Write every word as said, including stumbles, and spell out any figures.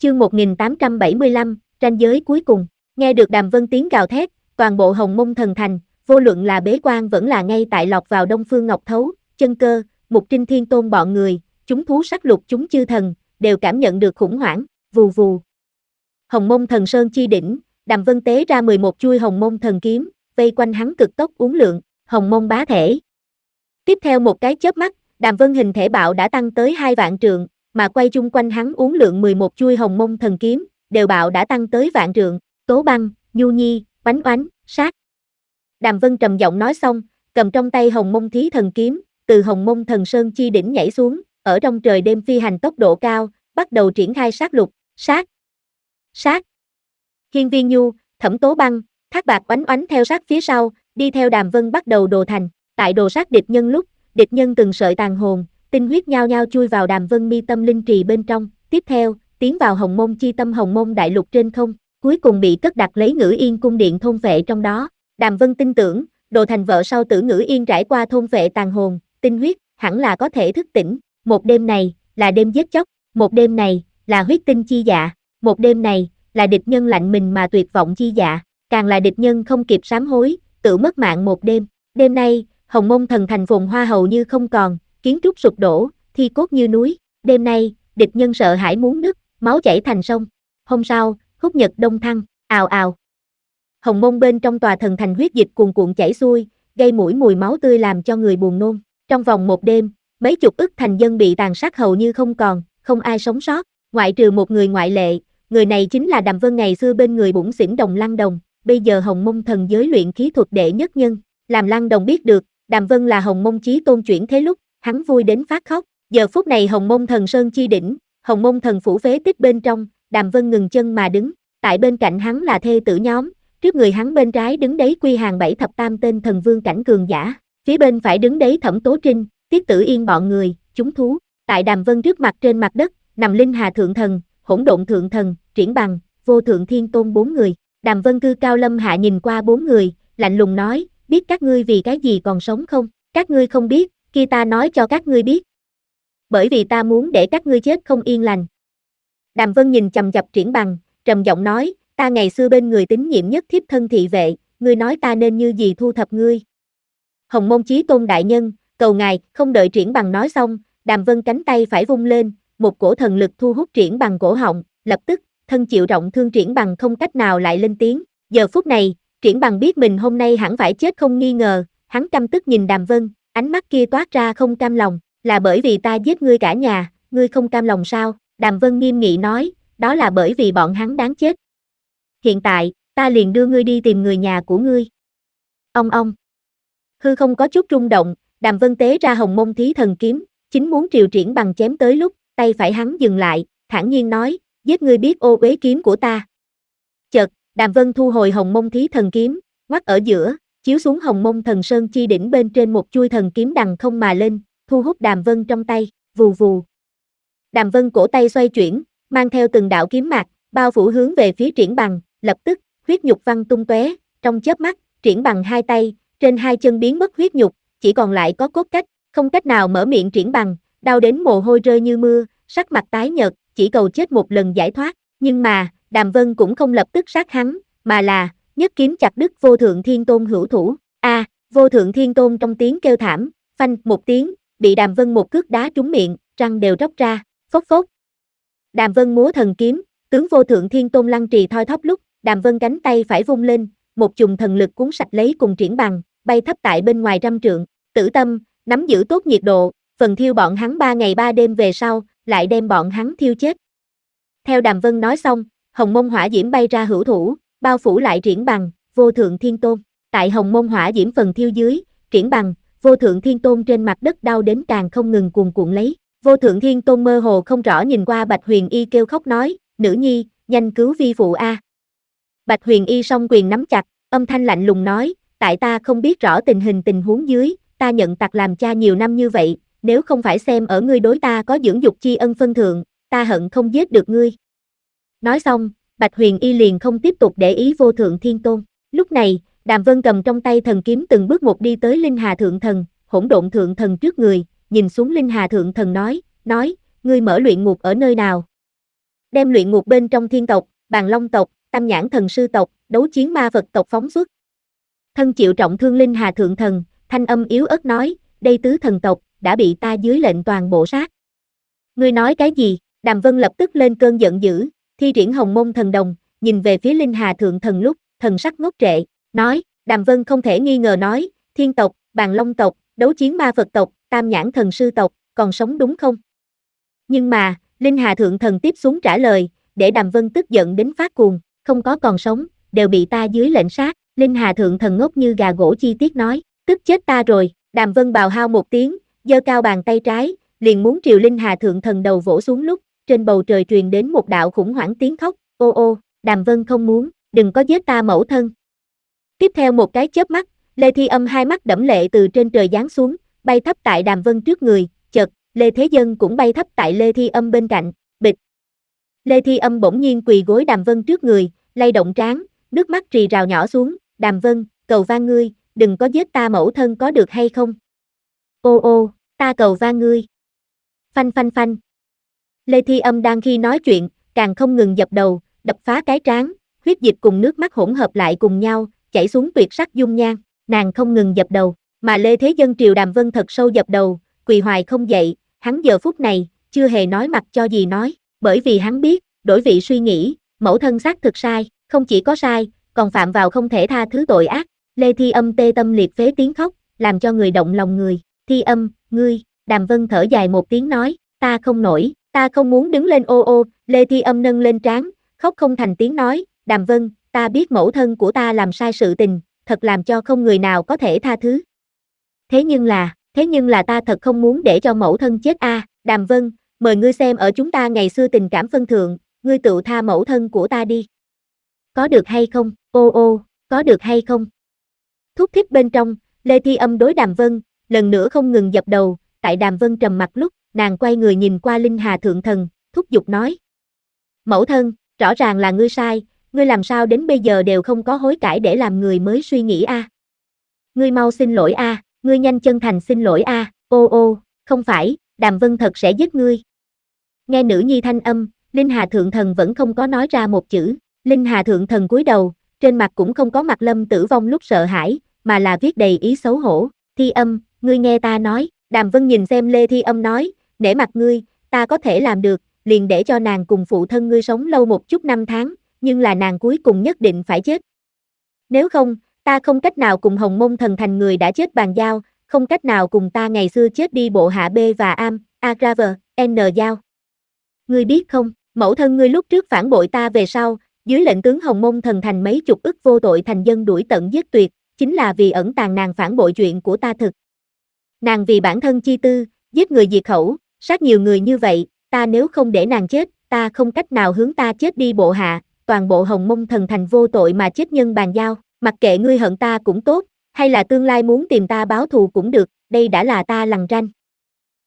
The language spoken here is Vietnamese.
Chương một nghìn tám trăm bảy mươi lăm, ranh giới cuối cùng. Nghe được Đàm Vân tiếng gào thét, toàn bộ Hồng Mông Thần Thành, vô luận là bế quan vẫn là ngay tại lọt vào Đông Phương Ngọc Thấu, Chân Cơ, Mục Trinh Thiên Tôn bọn người, chúng thú sắc lục chúng chư thần, đều cảm nhận được khủng hoảng, vù vù. Hồng Mông Thần Sơn chi đỉnh, Đàm Vân tế ra mười một chuôi Hồng Mông Thần kiếm, vây quanh hắn cực tốc uốn lượn, Hồng Mông bá thể. Tiếp theo một cái chớp mắt, Đàm Vân hình thể bạo đã tăng tới hai vạn trượng, mà quay chung quanh hắn uốn lượn mười một chuôi Hồng Mông Thần kiếm, đều bạo đã tăng tới vạn trượng, Tố Băng, Nhu Nhi, Oánh Oánh, Sát. Đàm Vân trầm giọng nói xong, cầm trong tay Hồng Mông Thí Thần kiếm, từ Hồng Mông Thần Sơn chi đỉnh nhảy xuống, ở trong trời đêm phi hành tốc độ cao, bắt đầu triển khai sát lục, sát, sát. Hiên Viên Nhu, Thẩm Tố Băng, Thác Bạc Oánh Oánh theo sát phía sau, đi theo Đàm Vân bắt đầu đồ thành. Tại đồ sát địch nhân lúc, địch nhân từng sợi tàn hồn, tinh huyết nhao nhao chui vào Đàm Vân mi tâm linh trì bên trong, tiếp theo, tiến vào Hồng Mông chi tâm Hồng Mông đại lục trên không, cuối cùng bị cất đặt lấy Ngữ Yên cung điện thôn phệ trong đó. Đàm Vân tin tưởng, đồ thành vợ sau tử Ngữ Yên trải qua thôn phệ tàn hồn, tinh huyết, hẳn là có thể thức tỉnh. Một đêm này, là đêm giết chóc, một đêm này, là huyết tinh chi dạ, một đêm này, là địch nhân lạnh mình mà tuyệt vọng chi dạ, càng là địch nhân không kịp sám hối, tự mất mạng một đêm. Đêm nay, Hồng Mông Thần Thành phồn hoa hầu như không còn, kiến trúc sụp đổ, thi cốt như núi. Đêm nay, địch nhân sợ hãi muốn nứt, máu chảy thành sông. Hôm sau, húc nhật đông thăng, ào ào. Hồng Mông bên trong tòa thần thành huyết dịch cuồn cuộn chảy xuôi, gây mũi mùi máu tươi làm cho người buồn nôn. Trong vòng một đêm, mấy chục ức thành dân bị tàn sát hầu như không còn, không ai sống sót, ngoại trừ một người ngoại lệ, người này chính là Đàm Vân ngày xưa bên người bủn xỉn Đồng Lăng Đồng, bây giờ Hồng Mông thần giới luyện khí thuật đệ nhất nhân. Làm Lăng Đồng biết được, Đàm Vân là Hồng Mông chí tôn chuyển thế lúc, hắn vui đến phát khóc. Giờ phút này Hồng Mông Thần Sơn chi đỉnh, Hồng Mông thần phủ phế tích bên trong, Đàm Vân ngừng chân mà đứng, tại bên cạnh hắn là thê tử nhóm, trước người hắn bên trái đứng đấy Quy Hàng bảy thập tam tên thần vương cảnh cường giả, phía bên phải đứng đấy Thẩm Tố Trinh, Tiết Tử Yên bọn người, chúng thú. Tại Đàm Vân trước mặt trên mặt đất, nằm Linh Hà thượng thần, Hỗn Độn thượng thần, Triển Bằng, Vô Thượng Thiên Tôn bốn người. Đàm Vân cư cao lâm hạ nhìn qua bốn người, lạnh lùng nói, biết các ngươi vì cái gì còn sống không? Các ngươi không biết, kia ta nói cho các ngươi biết. Bởi vì ta muốn để các ngươi chết không yên lành. Đàm Vân nhìn chằm chằm Triển Bằng, trầm giọng nói, ta ngày xưa bên người tín nhiệm nhất thiếp thân thị vệ, ngươi nói ta nên như gì thu thập ngươi? Hồng Mông chí tôn đại nhân, cầu ngài. Không đợi Triển Bằng nói xong, Đàm Vân cánh tay phải vung lên, một cổ thần lực thu hút Triển Bằng cổ họng, lập tức, thân chịu trọng thương Triển Bằng không cách nào lại lên tiếng. Giờ phút này, Triển Bằng biết mình hôm nay hẳn phải chết không nghi ngờ, hắn căm tức nhìn Đàm Vân, ánh mắt kia toát ra không cam lòng, là bởi vì ta giết ngươi cả nhà, ngươi không cam lòng sao? Đàm Vân nghiêm nghị nói, đó là bởi vì bọn hắn đáng chết. Hiện tại, ta liền đưa ngươi đi tìm người nhà của ngươi. Ông ông. Hư không có chút rung động, Đàm Vân tế ra Hồng Mông Thí Thần kiếm, chính muốn triều Triển Bằng chém tới lúc, tay phải hắn dừng lại, thản nhiên nói, giết ngươi biết ô uế kiếm của ta. Chợt, Đàm Vân thu hồi Hồng Mông Thí Thần kiếm, ngoắt ở giữa, chiếu xuống Hồng Mông Thần Sơn chi đỉnh bên trên một chuôi thần kiếm đằng không mà lên, thu hút Đàm Vân trong tay, vù vù. Đàm Vân cổ tay xoay chuyển, mang theo từng đạo kiếm mạc, bao phủ hướng về phía Triển Bằng, lập tức, huyết nhục văng tung tóe, trong chớp mắt, Triển Bằng hai tay, trên hai chân biến mất huyết nhục, chỉ còn lại có cốt cách, không cách nào mở miệng. Triển Bằng, đau đến mồ hôi rơi như mưa, sắc mặt tái nhợt, chỉ cầu chết một lần giải thoát, nhưng mà, Đàm Vân cũng không lập tức sát hắn, mà là, nhất kiếm chặt đứt Vô Thượng Thiên Tôn hữu thủ. A, à, Vô Thượng Thiên Tôn trong tiếng kêu thảm, phanh một tiếng, bị Đàm Vân một cước đá trúng miệng, răng đều róc ra, phốc phốc. Đàm Vân múa thần kiếm, tướng Vô Thượng Thiên Tôn lăng trì thoi thóp lúc, Đàm Vân cánh tay phải vung lên, một chùm thần lực cuốn sạch lấy cùng Triển Bằng, bay thấp tại bên ngoài trăm trượng. Tử Tâm, nắm giữ tốt nhiệt độ, phần thiêu bọn hắn ba ngày ba đêm về sau, lại đem bọn hắn thiêu chết. Theo Đàm Vân nói xong, Hồng Mông hỏa diễm bay ra hữu thủ, bao phủ lại Triển Bằng, Vô Thượng Thiên Tôn. Tại Hồng Mông hỏa diễm phần thiêu dưới, Triển Bằng, Vô Thượng Thiên Tôn trên mặt đất đau đến càng không ngừng cuồn cuộn lấy. Vô Thượng Thiên Tôn mơ hồ không rõ nhìn qua Bạch Huyền Y kêu khóc nói, nữ nhi, nhanh cứu vi phụ a. Bạch Huyền Y song quyền nắm chặt, âm thanh lạnh lùng nói, tại ta không biết rõ tình hình tình huống dưới, ta nhận tặc làm cha nhiều năm như vậy, nếu không phải xem ở ngươi đối ta có dưỡng dục tri ân phân thượng, ta hận không giết được ngươi. Nói xong, Bạch Huyền Y liền không tiếp tục để ý Vô Thượng Thiên Tôn. Lúc này, Đàm Vân cầm trong tay thần kiếm từng bước một đi tới Linh Hà Thượng Thần, Hỗn Độn Thượng Thần trước người, nhìn xuống Linh Hà Thượng Thần nói, nói, ngươi mở luyện ngục ở nơi nào? đem luyện ngục bên trong thiên tộc, Bàn Long tộc, Tam Nhãn thần sư tộc, đấu chiến ma vật tộc phóng xuất. Thân chịu trọng thương Linh Hà thượng thần, thanh âm yếu ớt nói, đây tứ thần tộc, đã bị ta dưới lệnh toàn bộ sát. Ngươi nói cái gì? Đàm Vân lập tức lên cơn giận dữ, thi triển Hồng Môn thần đồng, nhìn về phía Linh Hà thượng thần lúc, thần sắc ngốc trệ, nói, Đàm Vân không thể nghi ngờ nói, thiên tộc, Bàn Long tộc, đấu chiến ma vật tộc, Tam Nhãn thần sư tộc, còn sống đúng không? Nhưng mà, Linh Hà thượng thần tiếp xuống trả lời, để Đàm Vân tức giận đến phát cuồng, không có còn sống, đều bị ta dưới lệnh sát. Linh Hà thượng thần ngốc như gà gỗ chi tiết nói, tức chết ta rồi. Đàm Vân bào hao một tiếng, giơ cao bàn tay trái, liền muốn triều Linh Hà thượng thần đầu vỗ xuống lúc, trên bầu trời truyền đến một đạo khủng hoảng tiếng khóc, ô ô, Đàm Vân không muốn, đừng có giết ta mẫu thân. Tiếp theo một cái chớp mắt, Lê Thi Âm hai mắt đẫm lệ từ trên trời giáng xuống, bay thấp tại Đàm Vân trước người, chợt, Lê Thế Dân cũng bay thấp tại Lê Thi Âm bên cạnh, bịch. Lê Thi Âm bỗng nhiên quỳ gối Đàm Vân trước người, lay động trán, nước mắt rì rào nhỏ xuống, Đàm Vân, cầu van ngươi, đừng có giết ta mẫu thân có được hay không? Ô ô, ta cầu van ngươi. Phanh phanh phanh. Lê Thi Âm đang khi nói chuyện, càng không ngừng dập đầu, đập phá cái trán, huyết dịch cùng nước mắt hỗn hợp lại cùng nhau, chảy xuống tuyệt sắc dung nhan, nàng không ngừng dập đầu, mà Lê Thế Dân triều Đàm Vân thật sâu dập đầu, quỳ hoài không dậy, hắn giờ phút này, chưa hề nói mặt cho gì nói, bởi vì hắn biết, đổi vị suy nghĩ, mẫu thân xác thực sai, không chỉ có sai, còn phạm vào không thể tha thứ tội ác. Lê Thi Âm tê tâm liệt phế tiếng khóc, làm cho người động lòng người. Thi Âm, ngươi, Đàm Vân thở dài một tiếng nói, ta không nổi, ta không muốn đứng lên ô ô. Lê Thi Âm nâng lên trán, khóc không thành tiếng nói, Đàm Vân, ta biết mẫu thân của ta làm sai sự tình, thật làm cho không người nào có thể tha thứ. Thế nhưng là, thế nhưng là ta thật không muốn để cho mẫu thân chết a. À. Đàm Vân, mời ngươi xem ở chúng ta ngày xưa tình cảm phân thượng, ngươi tự tha mẫu thân của ta đi. Có được hay không, ô ô, có được hay không? Thúc thiết bên trong, Lê Thi Âm đối Đàm Vân, lần nữa không ngừng dập đầu, tại Đàm Vân trầm mặt lúc, nàng quay người nhìn qua Linh Hà thượng thần, thúc giục nói. Mẫu thân, rõ ràng là ngươi sai, ngươi làm sao đến bây giờ đều không có hối cải để làm người mới suy nghĩ a? À? Ngươi mau xin lỗi a, à, ngươi nhanh chân thành xin lỗi a, à. Ô ô, không phải, Đàm Vân thật sẽ giết ngươi. Nghe nữ nhi thanh âm, Linh Hà thượng thần vẫn không có nói ra một chữ, Linh Hà thượng thần cúi đầu, trên mặt cũng không có mặt Lâm tử vong lúc sợ hãi, mà là viết đầy ý xấu hổ. Thi Âm, ngươi nghe ta nói. Đàm Vân nhìn xem Lê Thi Âm nói, nể mặt ngươi, ta có thể làm được, liền để cho nàng cùng phụ thân ngươi sống lâu một chút năm tháng, nhưng là nàng cuối cùng nhất định phải chết. Nếu không, ta không cách nào cùng Hồng Môn thần thành người đã chết bàn giao, không cách nào cùng ta ngày xưa chết đi bộ hạ B và Am, Agraver, N giao. Ngươi biết không, mẫu thân ngươi lúc trước phản bội ta về sau, dưới lệnh tướng Hồng Môn thần thành mấy chục ức vô tội thành dân đuổi tận giết tuyệt, chính là vì ẩn tàng nàng phản bội chuyện của ta thực. Nàng vì bản thân chi tư, giết người diệt khẩu, sát nhiều người như vậy, ta nếu không để nàng chết, ta không cách nào hướng ta chết đi bộ hạ, toàn bộ Hồng Môn thần thành vô tội mà chết nhân bàn giao, mặc kệ ngươi hận ta cũng tốt, hay là tương lai muốn tìm ta báo thù cũng được, đây đã là ta lằn ranh.